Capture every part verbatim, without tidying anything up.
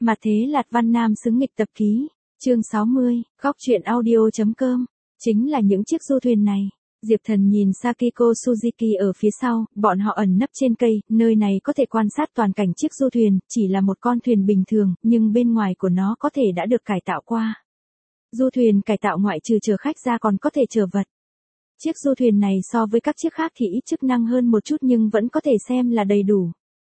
Mà thế Lạt Văn Nam xứng nghịch tập ký, chương sáu mươi, góc truyện audio.com, chính là những chiếc du thuyền này. Diệp Thần nhìn Sakiko Suzuki ở phía sau, bọn họ ẩn nấp trên cây, nơi này có thể quan sát toàn cảnh chiếc du thuyền, chỉ là một con thuyền bình thường, nhưng bên ngoài của nó có thể đã được cải tạo qua. Du thuyền cải tạo ngoại trừ chở khách ra còn có thể chở vật. Chiếc du thuyền này so với các chiếc khác thì ít chức năng hơn một chút nhưng vẫn có thể xem là đầy đủ.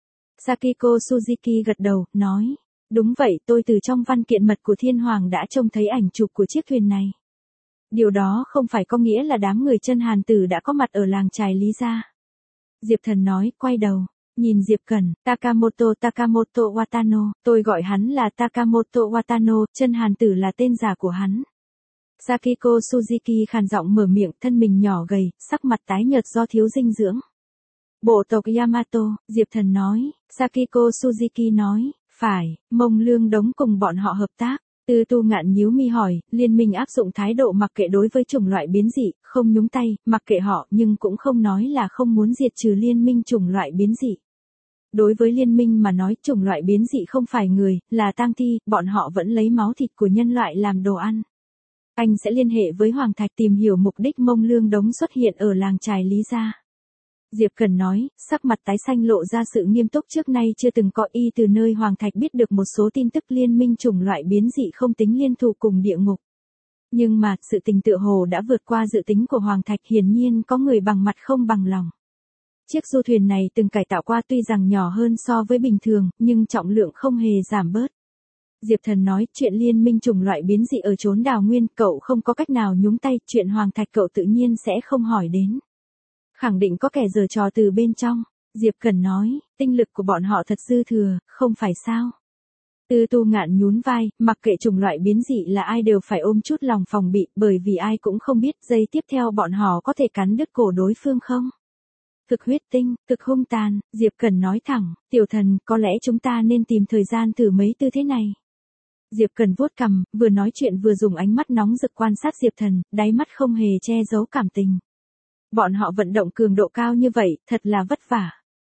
Sakiko Suzuki gật đầu, nói, đúng vậy, tôi từ trong văn kiện mật của Thiên Hoàng đã trông thấy ảnh chụp của chiếc thuyền này. Điều đó không phải có nghĩa là đám người chân Hàn Tử đã có mặt ở làng chài Lý Gia. Diệp Thần nói, quay đầu, nhìn Diệp Cẩn, Takamoto Takamoto Watano, tôi gọi hắn là Takamoto Watano, chân Hàn Tử là tên giả của hắn. Sakiko Suzuki khàn giọng mở miệng, thân mình nhỏ gầy, sắc mặt tái nhợt do thiếu dinh dưỡng. Bộ tộc Yamato, Diệp Thần nói, Sakiko Suzuki nói, phải, Mông Lương Đống cùng bọn họ hợp tác. Tư Tu Ngạn nhíu mi hỏi, liên minh áp dụng thái độ mặc kệ đối với chủng loại biến dị, không nhúng tay, mặc kệ họ nhưng cũng không nói là không muốn diệt trừ liên minh chủng loại biến dị. Đối với liên minh mà nói chủng loại biến dị không phải người, là tang thi, bọn họ vẫn lấy máu thịt của nhân loại làm đồ ăn. Anh sẽ liên hệ với Hoàng Thạch tìm hiểu mục đích Mông Lương Đống xuất hiện ở làng chài Lý Gia. Diệp Cần nói, sắc mặt tái xanh lộ ra sự nghiêm túc trước nay chưa từng có, y từ nơi Hoàng Thạch biết được một số tin tức liên minh chủng loại biến dị không tính liên thủ cùng địa ngục. Nhưng mà, sự tình tựa hồ đã vượt qua dự tính của Hoàng Thạch, hiển nhiên có người bằng mặt không bằng lòng. Chiếc du thuyền này từng cải tạo qua tuy rằng nhỏ hơn so với bình thường, nhưng trọng lượng không hề giảm bớt. Diệp Thần nói, chuyện liên minh chủng loại biến dị ở chốn đào nguyên, cậu không có cách nào nhúng tay, chuyện Hoàng Thạch cậu tự nhiên sẽ không hỏi đến. Khẳng định có kẻ giở trò từ bên trong, Diệp Cẩn nói, tinh lực của bọn họ thật dư thừa, không phải sao. Tư Tu Ngạn nhún vai, mặc kệ chủng loại biến dị là ai đều phải ôm chút lòng phòng bị, bởi vì ai cũng không biết giây tiếp theo bọn họ có thể cắn đứt cổ đối phương không. Thực huyết tinh, thực hung tàn, Diệp Cẩn nói thẳng, Tiểu Thần, có lẽ chúng ta nên tìm thời gian thử mấy tư thế này. Diệp Cẩn vuốt cằm, vừa nói chuyện vừa dùng ánh mắt nóng rực quan sát Diệp Thần, đáy mắt không hề che giấu cảm tình. Bọn họ vận động cường độ cao như vậy, thật là vất vả.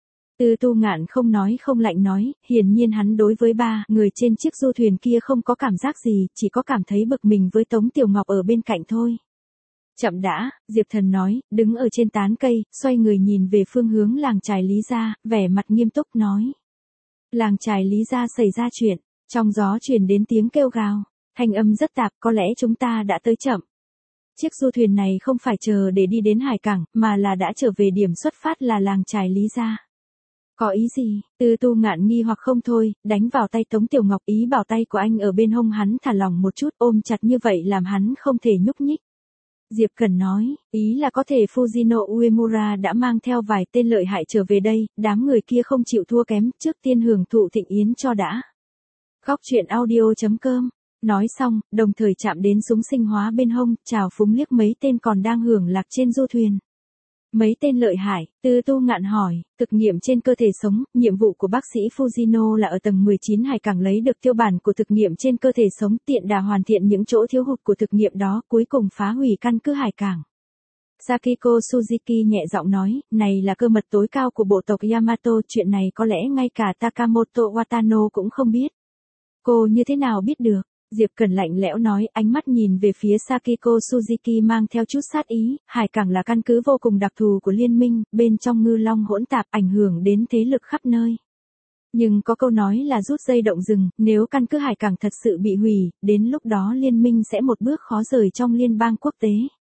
Tư Tu Ngạn không nói không lạnh nói, hiển nhiên hắn đối với ba người trên chiếc du thuyền kia không có cảm giác gì, chỉ có cảm thấy bực mình với Tống Tiểu Ngọc ở bên cạnh thôi. Chậm đã, Diệp Thần nói, đứng ở trên tán cây, xoay người nhìn về phương hướng làng chài Lý Gia, vẻ mặt nghiêm túc nói. Làng chài Lý Gia xảy ra chuyện, trong gió truyền đến tiếng kêu gào, thanh âm rất tạp, có lẽ chúng ta đã tới chậm. Chiếc du thuyền này không phải chờ để đi đến hải cảng, mà là đã trở về điểm xuất phát là làng chài Lý Gia. Có ý gì? Tư Tu Ngạn nghi hoặc không thôi, đánh vào tay Tống Tiểu Ngọc, ý bảo tay của anh ở bên hông hắn thả lỏng một chút, ôm chặt như vậy làm hắn không thể nhúc nhích. Diệp Cẩn nói, ý là có thể Fujino Uemura đã mang theo vài tên lợi hại trở về đây, đám người kia không chịu thua kém, trước tiên hưởng thụ thịnh yến cho đã. Góc truyện audio.com. Nói xong, đồng thời chạm đến súng sinh hóa bên hông, chào phúng liếc mấy tên còn đang hưởng lạc trên du thuyền. Mấy tên lợi hại, Tư Tu Ngạn hỏi, thực nghiệm trên cơ thể sống, nhiệm vụ của bác sĩ Fujino là ở tầng mười chín hải cảng lấy được tiêu bản của thực nghiệm trên cơ thể sống, tiện đà hoàn thiện những chỗ thiếu hụt của thực nghiệm đó, cuối cùng phá hủy căn cứ hải cảng. Sakiko Suzuki nhẹ giọng nói, này là cơ mật tối cao của bộ tộc Yamato, chuyện này có lẽ ngay cả Takamoto Watano cũng không biết. Cô như thế nào biết được? Diệp Cẩn lạnh lẽo nói, ánh mắt nhìn về phía Sakiko Suzuki mang theo chút sát ý, hải cảng là căn cứ vô cùng đặc thù của liên minh, bên trong ngư long hỗn tạp ảnh hưởng đến thế lực khắp nơi. Nhưng có câu nói là rút dây động rừng, nếu căn cứ hải cảng thật sự bị hủy, đến lúc đó liên minh sẽ một bước khó rời trong liên bang quốc tế.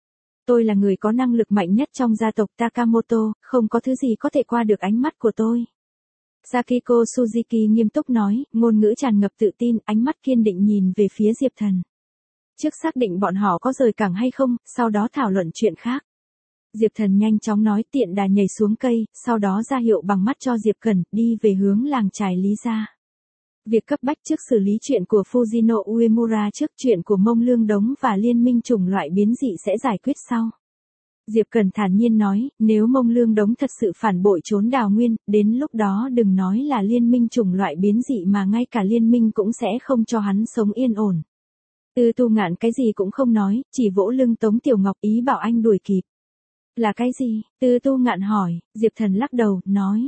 Tôi là người có năng lực mạnh nhất trong gia tộc Takamoto, không có thứ gì có thể qua được ánh mắt của tôi. Sakiko Suzuki nghiêm túc nói, ngôn ngữ tràn ngập tự tin, ánh mắt kiên định nhìn về phía Diệp Thần. Trước xác định bọn họ có rời cảng hay không, sau đó thảo luận chuyện khác. Diệp Thần nhanh chóng nói, tiện đà nhảy xuống cây, sau đó ra hiệu bằng mắt cho Diệp Cẩn, đi về hướng làng chài Lý Gia. Việc cấp bách trước xử lý chuyện của Fujino Uemura trước, chuyện của Mông Lương Đống và liên minh chủng loại biến dị sẽ giải quyết sau. Diệp Cẩn thản nhiên nói, nếu Mông Lương Đống thật sự phản bội trốn đào nguyên, đến lúc đó đừng nói là liên minh chủng loại biến dị mà ngay cả liên minh cũng sẽ không cho hắn sống yên ổn. Tư Tu Ngạn cái gì cũng không nói, chỉ vỗ lưng Tống Tiểu Ngọc, ý bảo anh đuổi kịp. Là cái gì? Tư Tu Ngạn hỏi, Diệp Thần lắc đầu, nói.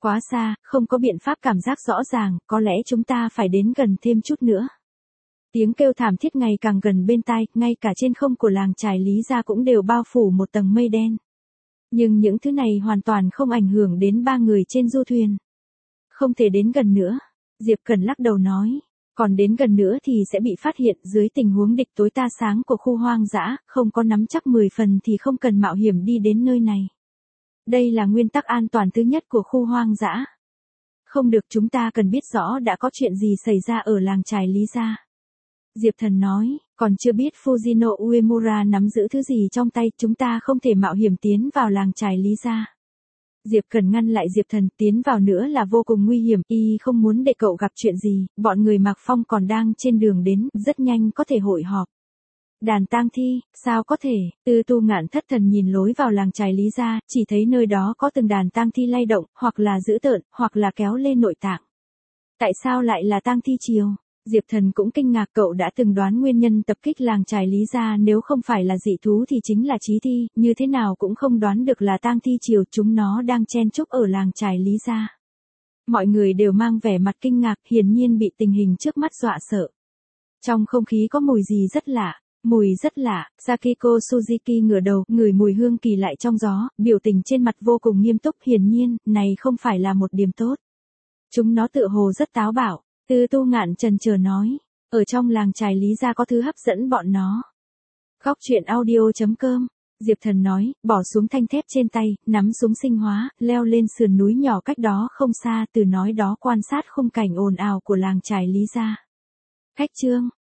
Quá xa, không có biện pháp cảm giác rõ ràng, có lẽ chúng ta phải đến gần thêm chút nữa. Tiếng kêu thảm thiết ngày càng gần bên tai, ngay cả trên không của làng chài Lý Gia cũng đều bao phủ một tầng mây đen. Nhưng những thứ này hoàn toàn không ảnh hưởng đến ba người trên du thuyền. Không thể đến gần nữa. Diệp Cần lắc đầu nói. Còn đến gần nữa thì sẽ bị phát hiện, dưới tình huống địch tối ta sáng của khu hoang dã, không có nắm chắc mười phần thì không cần mạo hiểm đi đến nơi này. Đây là nguyên tắc an toàn thứ nhất của khu hoang dã. Không được, chúng ta cần biết rõ đã có chuyện gì xảy ra ở làng chài Lý Gia. Diệp Thần nói, còn chưa biết Fujino Uemura nắm giữ thứ gì trong tay, chúng ta không thể mạo hiểm tiến vào làng chài Lý Gia. Diệp Cần ngăn lại Diệp Thần, tiến vào nữa là vô cùng nguy hiểm, y không muốn để cậu gặp chuyện gì, bọn người Mạc Phong còn đang trên đường đến, rất nhanh có thể hội họp. Đàn tang thi, sao có thể, Tư Tu Ngạn thất thần nhìn lối vào làng chài Lý Gia, chỉ thấy nơi đó có từng đàn tang thi lay động, hoặc là dữ tợn, hoặc là kéo lên nội tạng. Tại sao lại là tang thi triều? Diệp Thần cũng kinh ngạc, cậu đã từng đoán nguyên nhân tập kích làng chài Lý Gia nếu không phải là dị thú thì chính là chí thi, như thế nào cũng không đoán được là tang thi triều, chúng nó đang chen chúc ở làng chài Lý Gia. Mọi người đều mang vẻ mặt kinh ngạc, hiển nhiên bị tình hình trước mắt dọa sợ. Trong không khí có mùi gì rất lạ, mùi rất lạ, Sakiko Suzuki ngửa đầu, ngửi mùi hương kỳ lạ trong gió, biểu tình trên mặt vô cùng nghiêm túc, hiển nhiên, này không phải là một điểm tốt. Chúng nó tựa hồ rất táo bạo. Tư Tu Ngạn chần chờ nói, ở trong làng chài Lý Gia có thứ hấp dẫn bọn nó. Góc truyện audio chấm com, Diệp Thần nói, bỏ xuống thanh thép trên tay, nắm súng sinh hóa, leo lên sườn núi nhỏ cách đó không xa, từ nói đó quan sát khung cảnh ồn ào của làng chài Lý Gia. Khách chương.